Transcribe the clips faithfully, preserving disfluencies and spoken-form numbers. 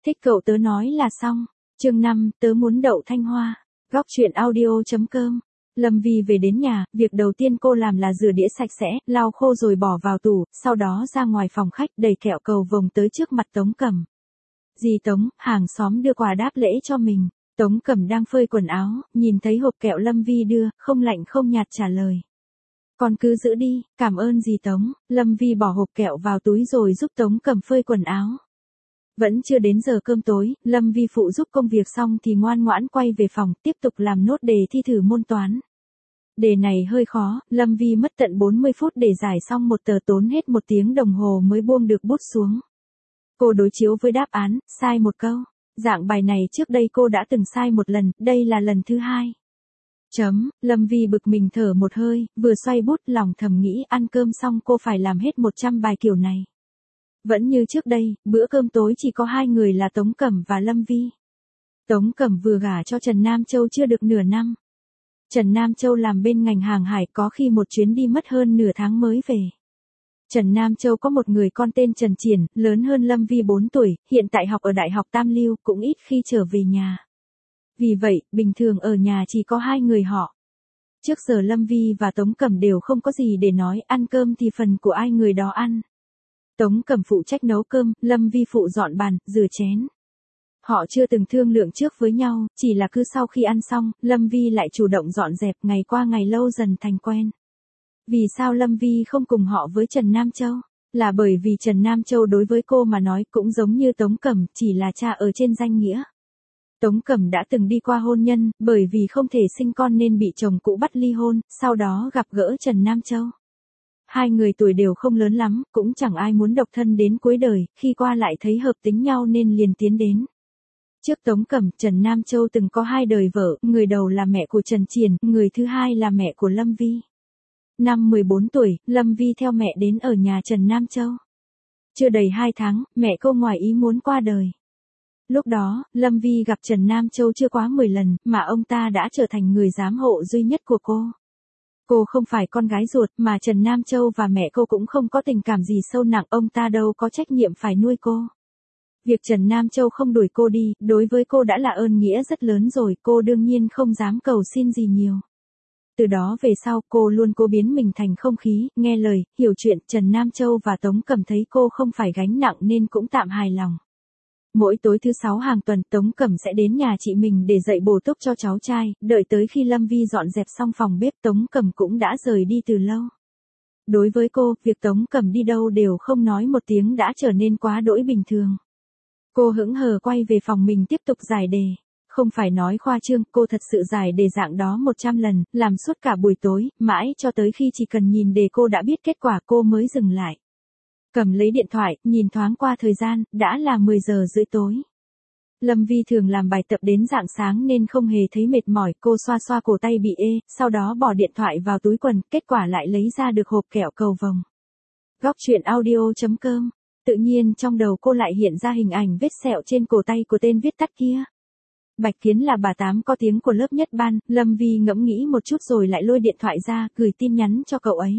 Thích cậu tớ nói là xong. Chương năm, tớ muốn đậu Thanh Hoa. Góc truyện audio.com. Lâm Vi về đến nhà, việc đầu tiên cô làm là rửa đĩa sạch sẽ, lau khô rồi bỏ vào tủ, sau đó ra ngoài phòng khách đẩy kẹo cầu vồng tới trước mặt Tống Cẩm. Dì Tống, hàng xóm đưa quà đáp lễ cho mình. Tống Cẩm đang phơi quần áo, nhìn thấy hộp kẹo Lâm Vi đưa, không lạnh không nhạt trả lời. Con cứ giữ đi, cảm ơn dì Tống. Lâm Vi bỏ hộp kẹo vào túi rồi giúp Tống Cẩm phơi quần áo. Vẫn chưa đến giờ cơm tối, Lâm Vi phụ giúp công việc xong thì ngoan ngoãn quay về phòng, tiếp tục làm nốt đề thi thử môn toán. Đề này hơi khó, Lâm Vi mất tận bốn mươi phút để giải xong một tờ, tốn hết một tiếng đồng hồ mới buông được bút xuống. Cô đối chiếu với đáp án, sai một câu. Dạng bài này trước đây cô đã từng sai một lần, đây là lần thứ hai. Chấm, Lâm Vi bực mình thở một hơi, vừa xoay bút lòng thầm nghĩ ăn cơm xong cô phải làm hết một trăm bài kiểu này. Vẫn như trước đây, bữa cơm tối chỉ có hai người là Tống Cẩm và Lâm Vi. Tống Cẩm vừa gả cho Trần Nam Châu chưa được nửa năm. Trần Nam Châu làm bên ngành hàng hải, có khi một chuyến đi mất hơn nửa tháng mới về. Trần Nam Châu có một người con tên Trần Triển, lớn hơn Lâm Vi bốn tuổi, hiện tại học ở Đại học Tam Lưu, cũng ít khi trở về nhà. Vì vậy, bình thường ở nhà chỉ có hai người họ. Trước giờ Lâm Vi và Tống Cẩm đều không có gì để nói, ăn cơm thì phần của ai người đó ăn. Tống Cẩm phụ trách nấu cơm, Lâm Vi phụ dọn bàn, rửa chén. Họ chưa từng thương lượng trước với nhau, chỉ là cứ sau khi ăn xong, Lâm Vi lại chủ động dọn dẹp, ngày qua ngày lâu dần thành quen. Vì sao Lâm Vi không cùng họ với Trần Nam Châu? Là bởi vì Trần Nam Châu đối với cô mà nói cũng giống như Tống Cẩm, chỉ là cha ở trên danh nghĩa. Tống Cẩm đã từng đi qua hôn nhân, bởi vì không thể sinh con nên bị chồng cũ bắt ly hôn, sau đó gặp gỡ Trần Nam Châu. Hai người tuổi đều không lớn lắm, cũng chẳng ai muốn độc thân đến cuối đời, khi qua lại thấy hợp tính nhau nên liền tiến đến. Trước Tống Cẩm, Trần Nam Châu từng có hai đời vợ, người đầu là mẹ của Trần Triển, người thứ hai là mẹ của Lâm Vi. Năm mười bốn tuổi, Lâm Vi theo mẹ đến ở nhà Trần Nam Châu. Chưa đầy hai tháng, mẹ cô ngoài ý muốn qua đời. Lúc đó, Lâm Vi gặp Trần Nam Châu chưa quá mười lần, mà ông ta đã trở thành người giám hộ duy nhất của cô. Cô không phải con gái ruột, mà Trần Nam Châu và mẹ cô cũng không có tình cảm gì sâu nặng, ông ta đâu có trách nhiệm phải nuôi cô. Việc Trần Nam Châu không đuổi cô đi, đối với cô đã là ơn nghĩa rất lớn rồi, cô đương nhiên không dám cầu xin gì nhiều. Từ đó về sau, cô luôn cố biến mình thành không khí, nghe lời, hiểu chuyện. Trần Nam Châu và Tống Cẩm thấy cô không phải gánh nặng nên cũng tạm hài lòng. Mỗi tối thứ sáu hàng tuần, Tống Cẩm sẽ đến nhà chị mình để dạy bổ túc cho cháu trai, đợi tới khi Lâm Vi dọn dẹp xong phòng bếp, Tống Cẩm cũng đã rời đi từ lâu. Đối với cô, việc Tống Cẩm đi đâu đều không nói một tiếng đã trở nên quá đỗi bình thường. Cô hững hờ quay về phòng mình tiếp tục giải đề. Không phải nói khoa trương, cô thật sự giải đề dạng đó một trăm lần, làm suốt cả buổi tối, mãi cho tới khi chỉ cần nhìn đề cô đã biết kết quả cô mới dừng lại. Cầm lấy điện thoại, nhìn thoáng qua thời gian, đã là mười giờ rưỡi tối. Lâm Vi thường làm bài tập đến rạng sáng nên không hề thấy mệt mỏi, cô xoa xoa cổ tay bị ê, sau đó bỏ điện thoại vào túi quần, kết quả lại lấy ra được hộp kẹo cầu vồng. Góc truyện audio.com. Tự nhiên trong đầu cô lại hiện ra hình ảnh vết sẹo trên cổ tay của tên viết tắt kia. Bạch Kiến là bà tám có tiếng của lớp nhất ban, Lâm Vi ngẫm nghĩ một chút rồi lại lôi điện thoại ra, gửi tin nhắn cho cậu ấy.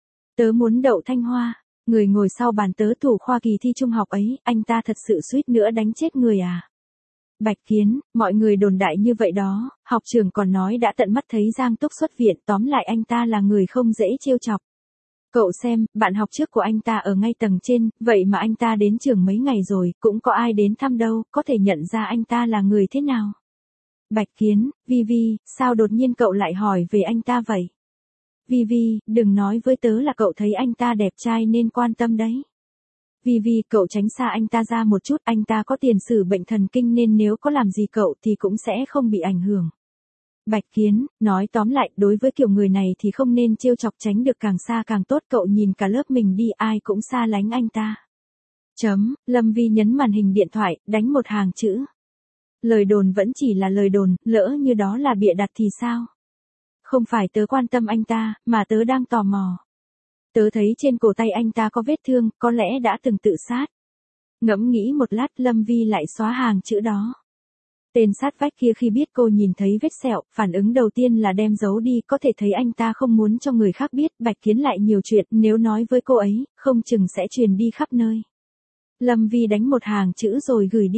Tớ muốn đậu Thanh Hoa. Người ngồi sau bàn tớ thủ khoa kỳ thi trung học ấy, anh ta thật sự suýt nữa đánh chết người à. Bạch Kiến, mọi người đồn đại như vậy đó, học trường còn nói đã tận mắt thấy Giang Túc xuất viện, tóm lại anh ta là người không dễ trêu chọc. Cậu xem, bạn học trước của anh ta ở ngay tầng trên, vậy mà anh ta đến trường mấy ngày rồi, cũng có ai đến thăm đâu, có thể nhận ra anh ta là người thế nào. Bạch Kiến, Vi Vi, sao đột nhiên cậu lại hỏi về anh ta vậy? Vi Vi, đừng nói với tớ là cậu thấy anh ta đẹp trai nên quan tâm đấy. Vi Vi, cậu tránh xa anh ta ra một chút, anh ta có tiền sử bệnh thần kinh nên nếu có làm gì cậu thì cũng sẽ không bị ảnh hưởng. Bạch Kiến, nói tóm lại, đối với kiểu người này thì không nên trêu chọc, tránh được càng xa càng tốt, cậu nhìn cả lớp mình đi, ai cũng xa lánh anh ta. Chấm, Lâm Vi nhấn màn hình điện thoại, đánh một hàng chữ. Lời đồn vẫn chỉ là lời đồn, lỡ như đó là bịa đặt thì sao? Không phải tớ quan tâm anh ta, mà tớ đang tò mò. Tớ thấy trên cổ tay anh ta có vết thương, có lẽ đã từng tự sát. Ngẫm nghĩ một lát, Lâm Vi lại xóa hàng chữ đó. Tên sát vách kia khi biết cô nhìn thấy vết sẹo, phản ứng đầu tiên là đem giấu đi, có thể thấy anh ta không muốn cho người khác biết. Bạch Kiến lại nhiều chuyện, nếu nói với cô ấy, không chừng sẽ truyền đi khắp nơi. Lâm Vi đánh một hàng chữ rồi gửi đi.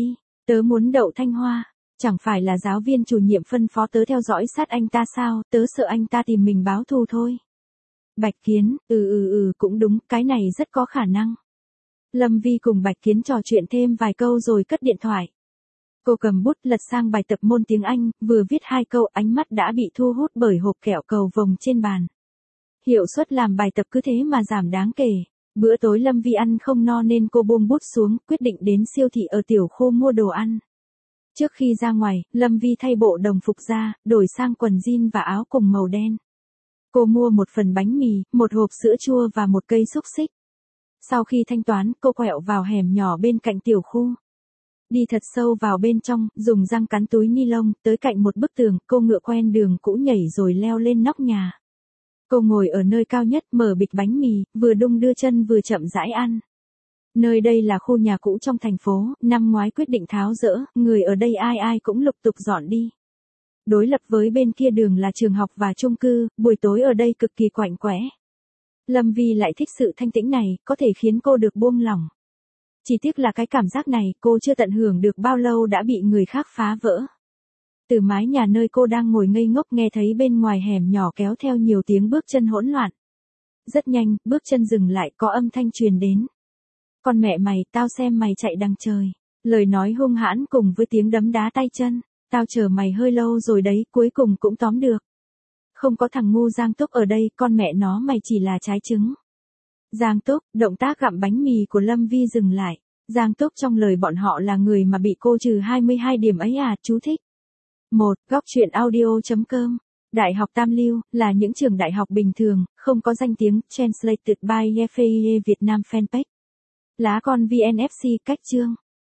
Tớ muốn đậu Thanh Hoa. Chẳng phải là giáo viên chủ nhiệm phân phó tớ theo dõi sát anh ta sao, tớ sợ anh ta tìm mình báo thù thôi. Bạch Kiến, ừ ừ ừ cũng đúng, cái này rất có khả năng. Lâm Vi cùng Bạch Kiến trò chuyện thêm vài câu rồi cất điện thoại. Cô cầm bút lật sang bài tập môn tiếng Anh, vừa viết hai câu ánh mắt đã bị thu hút bởi hộp kẹo cầu vồng trên bàn. Hiệu suất làm bài tập cứ thế mà giảm đáng kể. Bữa tối Lâm Vi ăn không no nên cô buông bút xuống, quyết định đến siêu thị ở tiểu khu mua đồ ăn. Trước khi ra ngoài, Lâm Vi thay bộ đồng phục ra, đổi sang quần jean và áo cùng màu đen. Cô mua một phần bánh mì, một hộp sữa chua và một cây xúc xích. Sau khi thanh toán, cô quẹo vào hẻm nhỏ bên cạnh tiểu khu. Đi thật sâu vào bên trong, dùng răng cắn túi ni lông, tới cạnh một bức tường, cô ngựa quen đường cũ nhảy rồi leo lên nóc nhà. Cô ngồi ở nơi cao nhất, mở bịch bánh mì, vừa đung đưa chân vừa chậm rãi ăn. Nơi đây là khu nhà cũ trong thành phố, năm ngoái quyết định tháo dỡ, người ở đây ai ai cũng lục tục dọn đi. Đối lập với bên kia đường là trường học và chung cư, buổi tối ở đây cực kỳ quạnh quẽ. Lâm Vi lại thích sự thanh tĩnh này, có thể khiến cô được buông lỏng. Chỉ tiếc là cái cảm giác này cô chưa tận hưởng được bao lâu đã bị người khác phá vỡ. Từ mái nhà nơi cô đang ngồi ngây ngốc nghe thấy bên ngoài hẻm nhỏ kéo theo nhiều tiếng bước chân hỗn loạn. Rất nhanh, bước chân dừng lại có âm thanh truyền đến. Con mẹ mày, tao xem mày chạy đằng trời. Lời nói hung hãn cùng với tiếng đấm đá tay chân. Tao chờ mày hơi lâu rồi đấy, cuối cùng cũng tóm được. Không có thằng ngu Giang Túc ở đây, con mẹ nó mày chỉ là trái trứng. Giang Túc, động tác gặm bánh mì của Lâm Vi dừng lại. Giang Túc trong lời bọn họ là người mà bị cô trừ hai mươi hai điểm ấy à, chú thích. một. Góc truyện audio chấm com. Đại học Tam Lưu, là những trường đại học bình thường, không có danh tiếng, translated by ép i e Việt Nam fanpage. Lá con vê en ép xê cách chương.